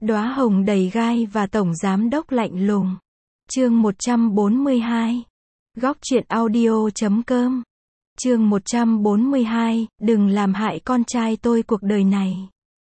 Đóa hồng đầy gai và tổng giám đốc lạnh lùng. Chương 142. Góc truyện audio.com. Chương 142, đừng làm hại con trai tôi cuộc đời này.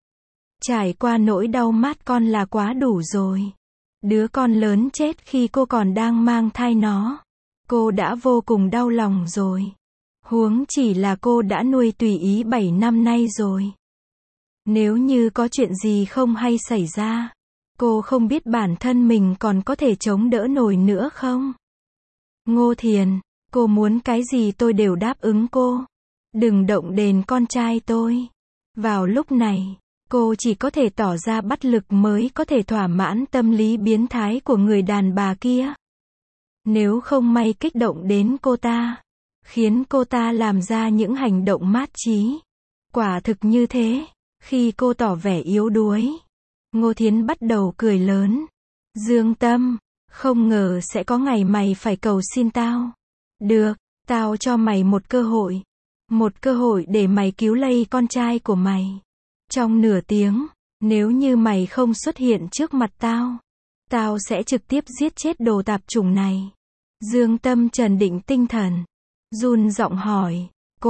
Trải qua nỗi đau mát con là quá đủ rồi. Đứa con lớn chết khi cô còn đang mang thai nó. Cô đã vô cùng đau lòng rồi. Huống chỉ là cô đã nuôi tùy ý 7 năm nay rồi. Nếu như có chuyện gì không hay xảy ra, cô không biết bản thân mình còn có thể chống đỡ nổi nữa không? Ngô Thiền, cô muốn cái gì tôi đều đáp ứng cô. Đừng động đến con trai tôi. Vào lúc này, cô chỉ có thể tỏ ra bất lực mới có thể thỏa mãn tâm lý biến thái của người đàn bà kia. Nếu không may kích động đến cô ta, khiến cô ta làm ra những hành động mát trí. Quả thực như thế, khi cô tỏ vẻ yếu đuối, Ngô Thiến bắt đầu cười lớn. Dương Tâm, không ngờ sẽ có ngày mày phải cầu xin tao. Được, tao cho mày một cơ hội. Một cơ hội để mày cứu lấy con trai của mày. Trong nửa tiếng, nếu như mày không xuất hiện trước mặt tao, tao sẽ trực tiếp giết chết đồ tạp chủng này. Dương Tâm trấn định tinh thần, run giọng hỏi,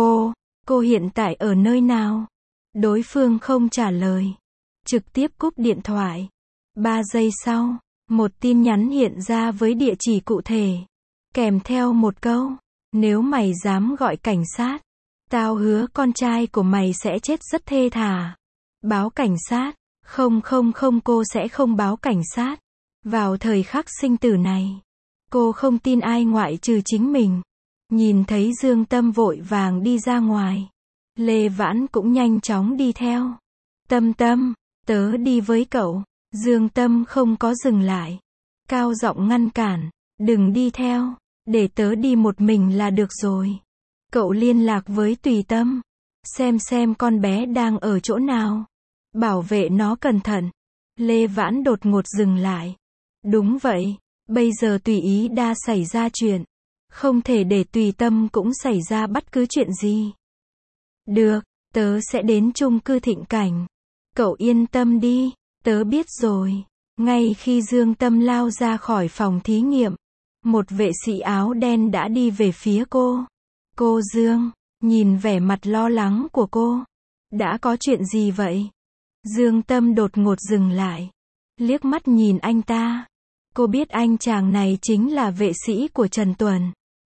cô hiện tại ở nơi nào? Đối phương không trả lời, trực tiếp cúp điện thoại. 3 giây sau, một tin nhắn hiện ra với địa chỉ cụ thể, kèm theo một câu, nếu mày dám gọi cảnh sát, tao hứa con trai của mày sẽ chết rất thê thảm. Báo cảnh sát? Không, cô sẽ không báo cảnh sát. Vào thời khắc sinh tử này, cô không tin ai ngoại trừ chính mình. Nhìn thấy Dương Tâm vội vàng đi ra ngoài, Lê Vãn cũng nhanh chóng đi theo. Tâm, tớ đi với cậu. Dương Tâm không có dừng lại, cao giọng ngăn cản, đừng đi theo, để tớ đi một mình là được rồi. Cậu liên lạc với Tùy Tâm, xem con bé đang ở chỗ nào. Bảo vệ nó cẩn thận. Lê Vãn đột ngột dừng lại. Đúng vậy, bây giờ Tùy Ý đã xảy ra chuyện, không thể để Tùy Tâm cũng xảy ra bất cứ chuyện gì. Được, tớ sẽ đến chung cư Thịnh Cảnh. Cậu yên tâm đi, tớ biết rồi. Ngay khi Dương Tâm lao ra khỏi phòng thí nghiệm, một vệ sĩ áo đen đã đi về phía cô. Cô Dương, nhìn vẻ mặt lo lắng của cô. Đã có chuyện gì vậy? Dương Tâm đột ngột dừng lại, liếc mắt nhìn anh ta. Cô biết anh chàng này chính là vệ sĩ của Trần Tuần.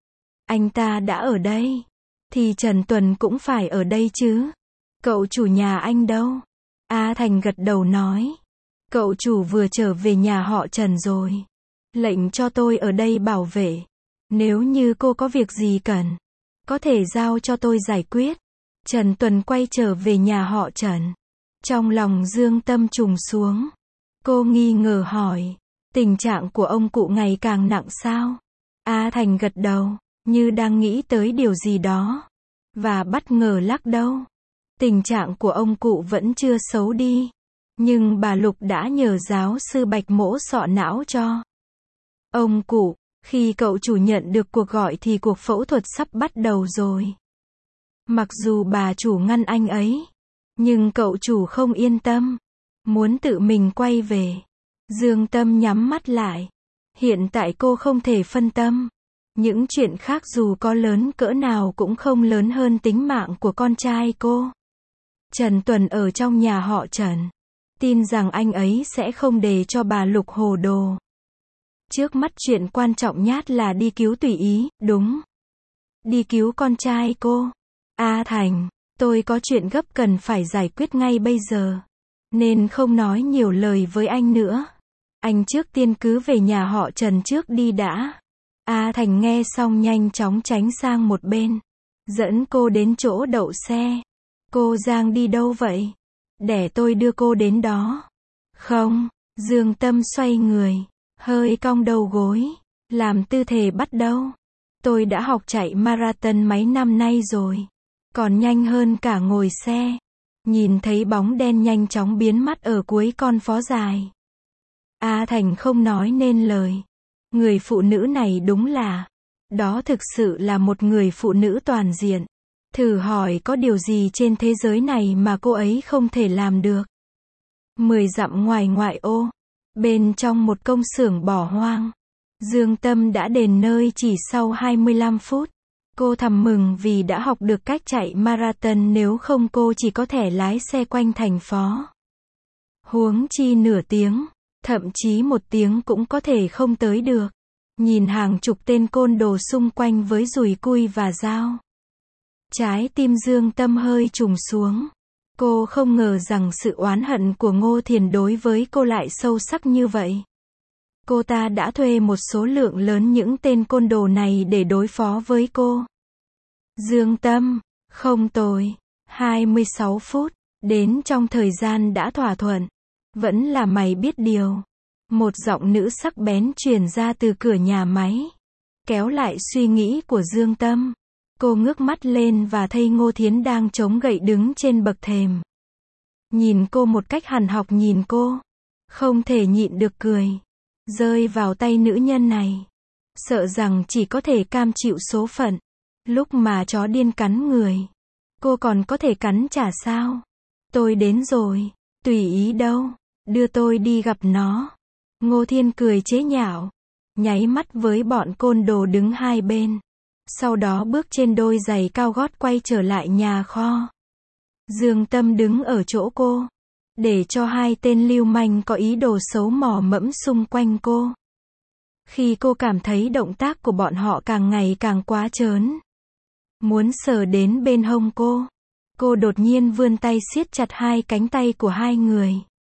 Anh ta đã ở đây, thì Trần Tuần cũng phải ở đây chứ. Cậu chủ nhà anh đâu? A Thành gật đầu nói. Cậu chủ vừa trở về nhà họ Trần rồi. Lệnh cho tôi ở đây bảo vệ. Nếu như cô có việc gì cần, có thể giao cho tôi giải quyết. Trần Tuần quay trở về nhà họ Trần. Trong lòng Dương Tâm trùng xuống. Cô nghi ngờ hỏi, tình trạng của ông cụ ngày càng nặng sao? A Thành gật đầu, như đang nghĩ tới điều gì đó, và bất ngờ lắc đầu. Tình trạng của ông cụ vẫn chưa xấu đi, nhưng bà Lục đã nhờ giáo sư Bạch mổ sọ não cho ông cụ. Khi cậu chủ nhận được cuộc gọi thì cuộc phẫu thuật sắp bắt đầu rồi. Mặc dù bà chủ ngăn anh ấy, nhưng cậu chủ không yên tâm, muốn tự mình quay về. Dương Tâm nhắm mắt lại. Hiện tại cô không thể phân tâm. Những chuyện khác dù có lớn cỡ nào cũng không lớn hơn tính mạng của con trai cô. Trần Tuần ở trong nhà họ Trần, tin rằng anh ấy sẽ không để cho bà Lục hồ đồ. Trước mắt chuyện quan trọng nhất là đi cứu Tùy Ý, đúng. Đi cứu con trai cô. A Thành, tôi có chuyện gấp cần phải giải quyết ngay bây giờ, nên không nói nhiều lời với anh nữa. Anh trước tiên cứ về nhà họ Trần trước đi đã. A Thành nghe xong nhanh chóng tránh sang một bên, dẫn cô đến chỗ đậu xe. Cô Giang đi đâu vậy? Để tôi đưa cô đến đó. Không, Dương Tâm xoay người, hơi cong đầu gối, làm tư thế bắt đầu. Tôi đã học chạy marathon mấy năm nay rồi, còn nhanh hơn cả ngồi xe. Nhìn thấy bóng đen nhanh chóng biến mất ở cuối con phố dài. A Thành không nói nên lời. Người phụ nữ này đúng là, đó thực sự là một người phụ nữ toàn diện. Thử hỏi có điều gì trên thế giới này mà cô ấy không thể làm được. 10 dặm ngoài ngoại ô, bên trong một công xưởng bỏ hoang, Dương Tâm đã đến nơi chỉ sau 25 phút. Cô thầm mừng vì đã học được cách chạy marathon, nếu không cô chỉ có thể lái xe quanh thành phố. Huống chi nửa tiếng, thậm chí 1 tiếng cũng có thể không tới được. Nhìn hàng chục tên côn đồ xung quanh với dùi cui và dao, trái tim Dương Tâm hơi trùng xuống. Cô không ngờ rằng sự oán hận của Ngô Thiền đối với cô lại sâu sắc như vậy. Cô ta đã thuê một số lượng lớn những tên côn đồ này để đối phó với cô. Dương Tâm, không tồi. 26 phút, đến trong thời gian đã thỏa thuận. Vẫn là mày biết điều. Một giọng nữ sắc bén truyền ra từ cửa nhà máy, kéo lại suy nghĩ của Dương Tâm. Cô ngước mắt lên và thấy Ngô Thiến đang chống gậy đứng trên bậc thềm. Nhìn cô một cách hằn học, nhìn cô, không thể nhịn được cười. Rơi vào tay nữ nhân này, sợ rằng chỉ có thể cam chịu số phận. Lúc mà chó điên cắn người, cô còn có thể cắn trả sao? Tôi đến rồi, tùy ý đâu, đưa tôi đi gặp nó. Ngô Thiên cười chế nhạo, nháy mắt với bọn côn đồ đứng hai bên. Sau đó bước trên đôi giày cao gót quay trở lại nhà kho. Dương Tâm đứng ở chỗ cô, để cho hai tên lưu manh có ý đồ xấu mò mẫm xung quanh cô. Khi cô cảm thấy động tác của bọn họ càng ngày càng quá trớn, muốn sờ đến bên hông cô đột nhiên vươn tay siết chặt hai cánh tay của hai người.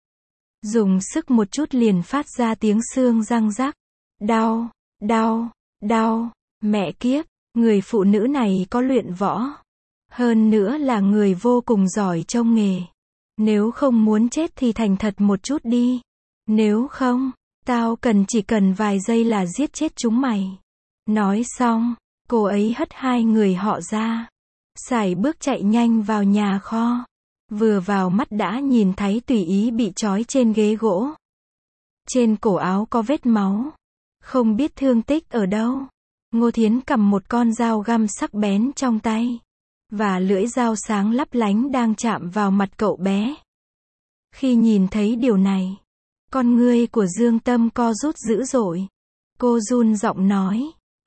Dùng sức một chút liền phát ra tiếng xương răng rắc. Đau, đau, đau, mẹ kiếp, người phụ nữ này có luyện võ. Hơn nữa là người vô cùng giỏi trong nghề. Nếu không muốn chết thì thành thật một chút đi. Nếu không, tao chỉ cần vài giây là giết chết chúng mày. Nói xong, cô ấy hất hai người họ ra, sải bước chạy nhanh vào nhà kho. Vừa vào mắt đã nhìn thấy Tùy Ý bị trói trên ghế gỗ. Trên cổ áo có vết máu, không biết thương tích ở đâu. Ngô Thiến cầm một con dao găm sắc bén trong tay, và lưỡi dao sáng lấp lánh đang chạm vào mặt cậu bé. Khi nhìn thấy điều này, con ngươi của Dương Tâm co rút dữ dội. Cô run giọng nói,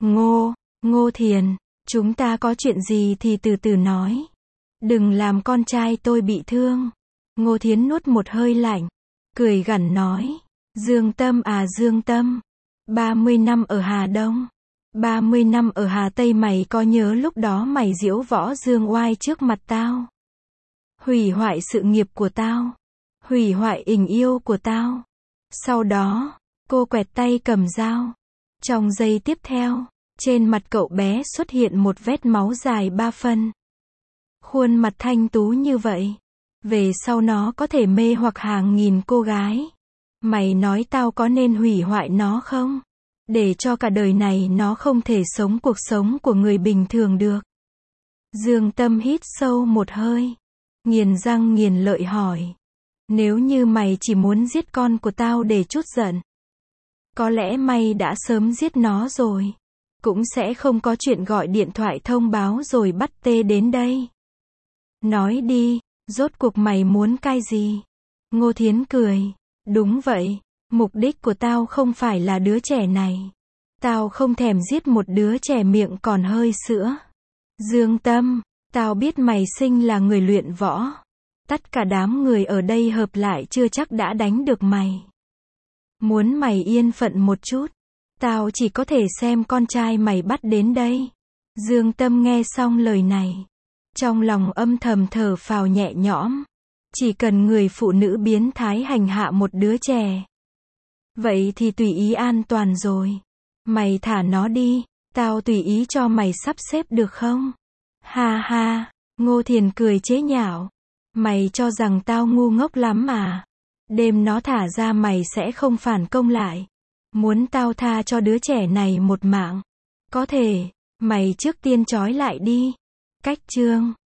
Ngô Thiền, chúng ta có chuyện gì thì từ từ nói. Đừng làm con trai tôi bị thương. Ngô Thiến nuốt một hơi lạnh, cười gằn nói, Dương Tâm à Dương Tâm, 30 năm ở Hà Đông, 30 năm ở Hà Tây, mày có nhớ lúc đó mày diễu võ dương oai trước mặt tao, hủy hoại sự nghiệp của tao, hủy hoại tình yêu của tao. Sau đó, cô quẹt tay cầm dao. Trong giây tiếp theo, trên mặt cậu bé xuất hiện một vết máu dài 3 phân. Khuôn mặt thanh tú như vậy, về sau nó có thể mê hoặc hàng nghìn cô gái. Mày nói tao có nên hủy hoại nó không? Để cho cả đời này nó không thể sống cuộc sống của người bình thường được. Dương Tâm hít sâu một hơi, nghiền răng nghiền lợi hỏi, nếu như mày chỉ muốn giết con của tao để trút giận, có lẽ mày đã sớm giết nó rồi. Cũng sẽ không có chuyện gọi điện thoại thông báo rồi bắt tê đến đây. Nói đi, rốt cuộc mày muốn cái gì? Ngô Thiến cười, đúng vậy, mục đích của tao không phải là đứa trẻ này. Tao không thèm giết một đứa trẻ miệng còn hơi sữa. Dương Tâm, tao biết mày sinh là người luyện võ. Tất cả đám người ở đây hợp lại chưa chắc đã đánh được mày. Muốn mày yên phận một chút, tao chỉ có thể xem con trai mày bắt đến đây. Dương Tâm nghe xong lời này, trong lòng âm thầm thở phào nhẹ nhõm. Chỉ cần người phụ nữ biến thái hành hạ một đứa trẻ, vậy thì Tùy Ý an toàn rồi. Mày thả nó đi, tao tùy ý cho mày sắp xếp được không? Ha ha, Ngô Thiền cười chế nhạo. Mày cho rằng tao ngu ngốc lắm à? Đêm nó thả ra mày sẽ không phản công lại. Muốn tao tha cho đứa trẻ này một mạng? Có thể, mày trước tiên trói lại đi. Cách chương